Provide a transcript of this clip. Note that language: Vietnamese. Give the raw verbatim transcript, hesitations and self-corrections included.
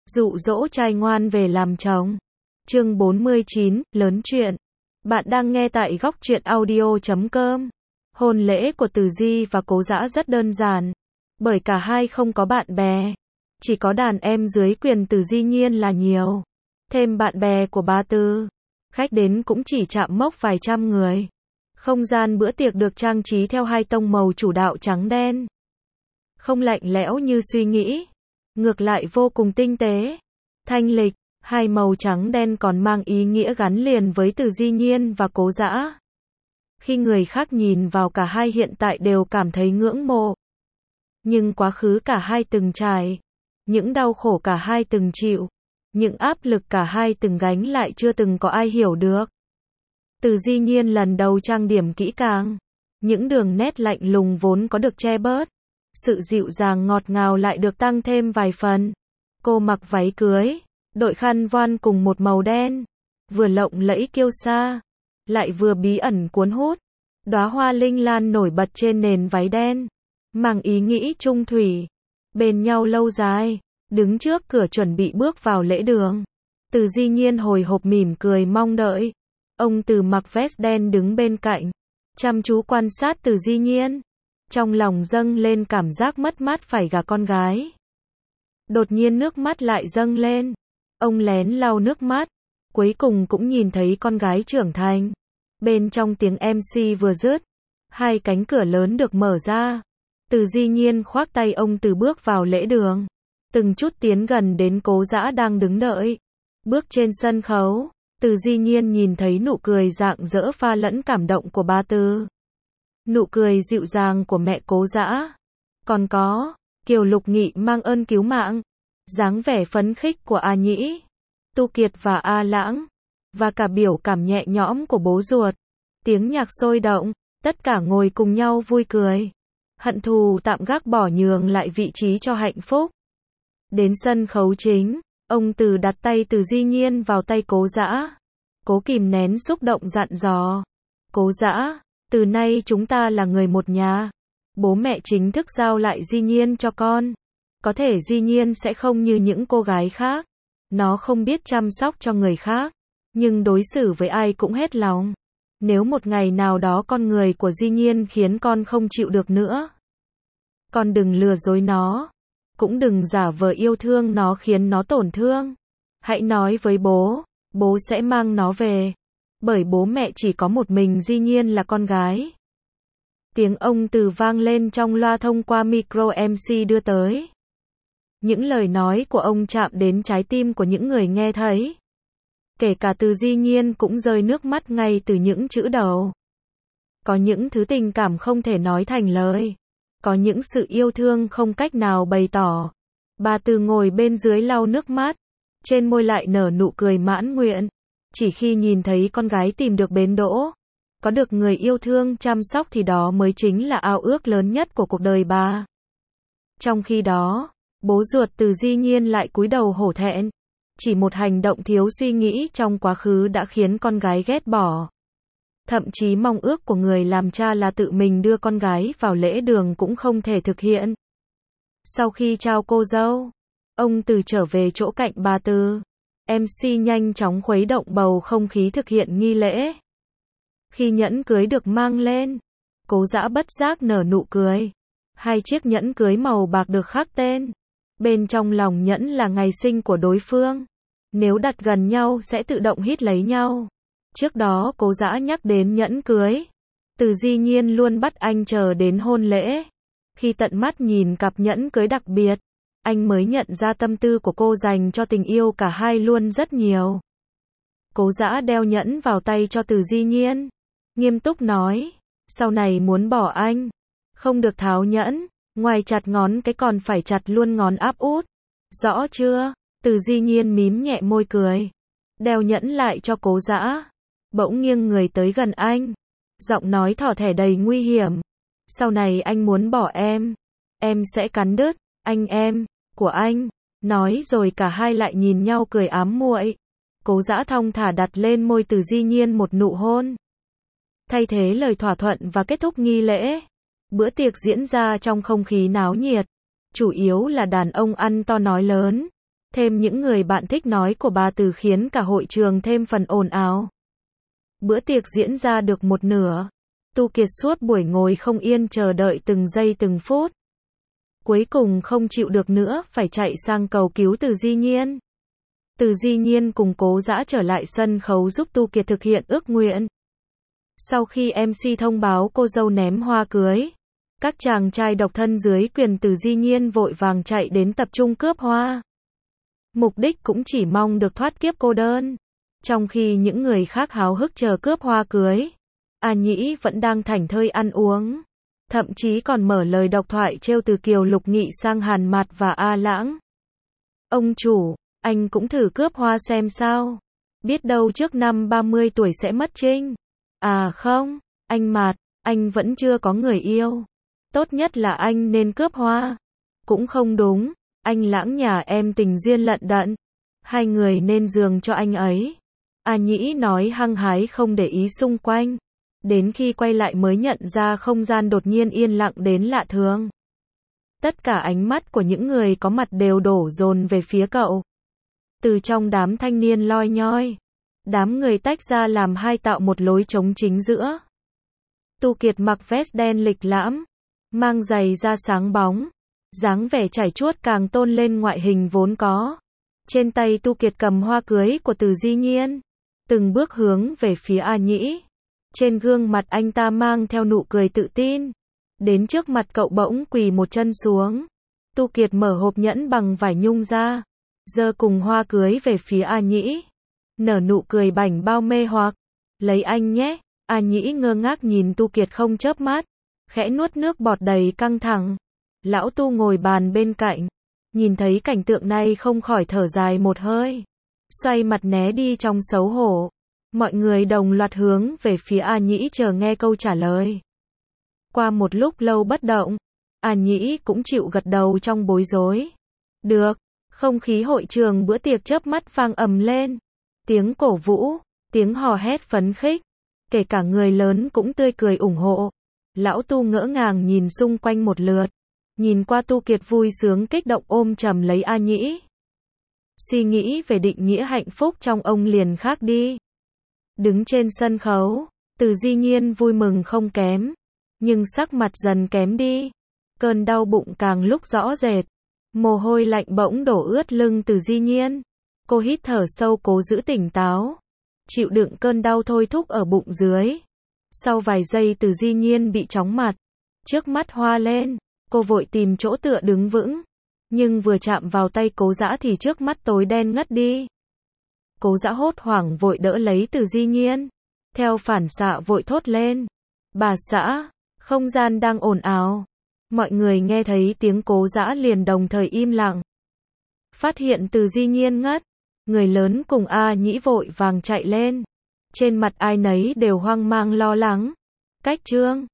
Dụ dỗ trai ngoan về làm chồng. Chương bốn mươi chín, lớn chuyện. Bạn đang nghe tại góc truyện audio chấm com. Hôn lễ của Từ Di và Cố Dã rất đơn giản, bởi cả hai không có bạn bè, chỉ có đàn em dưới quyền Từ Di Nhiên là nhiều, thêm bạn bè của Ba Tư. Khách đến cũng chỉ chạm mốc vài trăm người. Không gian bữa tiệc được trang trí theo hai tông màu chủ đạo trắng đen. Không lạnh lẽo như suy nghĩ, ngược lại vô cùng tinh tế, thanh lịch. Hai màu trắng đen còn mang ý nghĩa gắn liền với Từ Di Nhiên và Cố Dã. Khi người khác nhìn vào cả hai hiện tại đều cảm thấy ngưỡng mộ. Nhưng quá khứ cả hai từng trải, những đau khổ cả hai từng chịu, những áp lực cả hai từng gánh lại chưa từng có ai hiểu được. Từ Di Nhiên lần đầu trang điểm kỹ càng, những đường nét lạnh lùng vốn có được che bớt, sự dịu dàng ngọt ngào lại được tăng thêm vài phần. Cô mặc váy cưới, đội khăn voan cùng một màu đen, vừa lộng lẫy kiêu sa, lại vừa bí ẩn cuốn hút. Đóa hoa linh lan nổi bật trên nền váy đen, mang ý nghĩ chung thủy, bên nhau lâu dài. Đứng trước cửa chuẩn bị bước vào lễ đường, Từ Di Nhiên hồi hộp mỉm cười mong đợi. Ông Từ mặc vest đen đứng bên cạnh, chăm chú quan sát Từ Di Nhiên, trong lòng dâng lên cảm giác mất mát phải gả con gái. Đột nhiên nước mắt lại dâng lên, ông lén lau nước mắt, cuối cùng cũng nhìn thấy con gái trưởng thành. Bên trong tiếng em xê vừa dứt, hai cánh cửa lớn được mở ra. Từ Di Nhiên khoác tay ông Từ bước vào lễ đường, từng chút tiến gần đến Cố Dã đang đứng đợi. Bước trên sân khấu, Từ Di Nhiên nhìn thấy nụ cười rạng rỡ pha lẫn cảm động của Ba Tư, nụ cười dịu dàng của mẹ Cố Dã, còn có Kiều Lục Nghị mang ơn cứu mạng, dáng vẻ phấn khích của A Nhĩ, Tu Kiệt và A Lãng, và cả biểu cảm nhẹ nhõm của bố ruột. Tiếng nhạc sôi động, tất cả ngồi cùng nhau vui cười. Hận thù tạm gác bỏ nhường lại vị trí cho hạnh phúc. Đến sân khấu chính, ông Từ đặt tay Từ Di Nhiên vào tay Cố Dã. Cố kìm nén xúc động dặn dò. Cố Dã, từ nay chúng ta là người một nhà. Bố mẹ chính thức giao lại Di Nhiên cho con. Có thể Di Nhiên sẽ không như những cô gái khác. Nó không biết chăm sóc cho người khác, nhưng đối xử với ai cũng hết lòng. Nếu một ngày nào đó con người của Di Nhiên khiến con không chịu được nữa, con đừng lừa dối nó, cũng đừng giả vờ yêu thương nó khiến nó tổn thương. Hãy nói với bố, bố sẽ mang nó về, bởi bố mẹ chỉ có một mình Di Nhiên là con gái. Tiếng ông Từ vang lên trong loa thông qua micro em xê đưa tới. Những lời nói của ông chạm đến trái tim của những người nghe thấy. Kể cả Từ Di Nhiên cũng rơi nước mắt ngay từ những chữ đầu. Có những thứ tình cảm không thể nói thành lời. Có những sự yêu thương không cách nào bày tỏ. Bà Từ ngồi bên dưới lau nước mắt, trên môi lại nở nụ cười mãn nguyện. Chỉ khi nhìn thấy con gái tìm được bến đỗ, có được người yêu thương chăm sóc thì đó mới chính là ao ước lớn nhất của cuộc đời bà. Trong khi đó, bố ruột Từ Di Nhiên lại cúi đầu hổ thẹn. Chỉ một hành động thiếu suy nghĩ trong quá khứ đã khiến con gái ghét bỏ. Thậm chí mong ước của người làm cha là tự mình đưa con gái vào lễ đường cũng không thể thực hiện. Sau khi trao cô dâu, ông Từ trở về chỗ cạnh Ba Tư. em xê nhanh chóng khuấy động bầu không khí thực hiện nghi lễ. Khi nhẫn cưới được mang lên, Cố Dã bất giác nở nụ cười. Hai chiếc nhẫn cưới màu bạc được khắc tên. Bên trong lòng nhẫn là ngày sinh của đối phương. Nếu đặt gần nhau sẽ tự động hít lấy nhau. Trước đó Cố Dã nhắc đến nhẫn cưới. Từ Di Nhiên luôn bắt anh chờ đến hôn lễ. Khi tận mắt nhìn cặp nhẫn cưới đặc biệt, anh mới nhận ra tâm tư của cô dành cho tình yêu cả hai luôn rất nhiều. Cố Dã đeo nhẫn vào tay cho Từ Di Nhiên, nghiêm túc nói, sau này muốn bỏ anh, không được tháo nhẫn, ngoài chặt ngón cái còn phải chặt luôn ngón áp út. Rõ chưa? Từ Di Nhiên mím nhẹ môi cười, đeo nhẫn lại cho Cố Dã, bỗng nghiêng người tới gần anh, giọng nói thỏ thẻ đầy nguy hiểm. Sau này anh muốn bỏ em, em sẽ cắn đứt anh em của anh. Nói rồi cả hai lại nhìn nhau cười ám muội. Cố Dã thong thả đặt lên môi Từ Di Nhiên một nụ hôn, thay thế lời thỏa thuận và kết thúc nghi lễ. Bữa tiệc diễn ra trong không khí náo nhiệt, chủ yếu là đàn ông ăn to nói lớn. Thêm những người bạn thích nói của bà Từ khiến cả hội trường thêm phần ồn ào. Bữa tiệc diễn ra được một nửa. Tu Kiệt suốt buổi ngồi không yên chờ đợi từng giây từng phút. Cuối cùng không chịu được nữa, phải chạy sang cầu cứu Từ Di Nhiên. Từ Di Nhiên cùng Cố Dã trở lại sân khấu giúp Tu Kiệt thực hiện ước nguyện. Sau khi em xê thông báo cô dâu ném hoa cưới, các chàng trai độc thân dưới quyền Từ Di Nhiên vội vàng chạy đến tập trung cướp hoa. Mục đích cũng chỉ mong được thoát kiếp cô đơn. Trong khi những người khác háo hức chờ cướp hoa cưới, A Nhĩ vẫn đang thảnh thơi ăn uống. Thậm chí còn mở lời độc thoại trêu từ Kiều Lục Nghị sang Hàn Mạt và A Lãng. Ông chủ, anh cũng thử cướp hoa xem sao. Biết đâu trước năm ba mươi tuổi sẽ mất trinh. À không, anh Mạt, anh vẫn chưa có người yêu. Tốt nhất là anh nên cướp hoa. Cũng không đúng, anh Lãng nhà em tình duyên lận đận. Hai người nên giường cho anh ấy. A Nhĩ nói hăng hái không để ý xung quanh. Đến khi quay lại mới nhận ra không gian đột nhiên yên lặng đến lạ thường. Tất cả ánh mắt của những người có mặt đều đổ dồn về phía cậu. Từ trong đám thanh niên loi nhoi, đám người tách ra làm hai tạo một lối trống chính giữa. Tu Kiệt mặc vest đen lịch lãm, mang giày da sáng bóng, dáng vẻ trải chuốt càng tôn lên ngoại hình vốn có. Trên tay Tu Kiệt cầm hoa cưới của Từ Di Nhiên, từng bước hướng về phía A Nhĩ. Trên gương mặt anh ta mang theo nụ cười tự tin. Đến trước mặt cậu bỗng quỳ một chân xuống. Tu Kiệt mở hộp nhẫn bằng vải nhung ra, giơ cùng hoa cưới về phía A Nhĩ. Nở nụ cười bảnh bao mê hoặc. Lấy anh nhé. A Nhĩ ngơ ngác nhìn Tu Kiệt không chớp mắt, khẽ nuốt nước bọt đầy căng thẳng. Lão Tu ngồi bàn bên cạnh, nhìn thấy cảnh tượng này không khỏi thở dài một hơi, xoay mặt né đi trong xấu hổ. Mọi người đồng loạt hướng về phía A Nhĩ chờ nghe câu trả lời. Qua một lúc lâu bất động, A Nhĩ cũng chịu gật đầu trong bối rối. Được. Không khí hội trường bữa tiệc chớp mắt vang ầm lên. Tiếng cổ vũ, tiếng hò hét phấn khích, kể cả người lớn cũng tươi cười ủng hộ. Lão Tu ngỡ ngàng nhìn xung quanh một lượt, nhìn qua Tu Kiệt vui sướng kích động ôm chầm lấy A Nhĩ. Suy nghĩ về định nghĩa hạnh phúc trong ông liền khác đi. Đứng trên sân khấu, Từ Di Nhiên vui mừng không kém, nhưng sắc mặt dần kém đi. Cơn đau bụng càng lúc rõ rệt. Mồ hôi lạnh bỗng đổ ướt lưng Từ Di Nhiên. Cô hít thở sâu cố giữ tỉnh táo, chịu đựng cơn đau thôi thúc ở bụng dưới. Sau vài giây Từ Di Nhiên bị chóng mặt, trước mắt hoa lên, cô vội tìm chỗ tựa đứng vững. Nhưng vừa chạm vào tay Cố Dã thì trước mắt tối đen ngất đi. Cố Dã hốt hoảng vội đỡ lấy Từ Di Nhiên, theo phản xạ vội thốt lên. Bà xã, không gian đang ồn ào. Mọi người nghe thấy tiếng Cố Dã liền đồng thời im lặng. Phát hiện Từ Di Nhiên ngất, người lớn cùng A Nhĩ vội vàng chạy lên. Trên mặt ai nấy đều hoang mang lo lắng. Cách trương,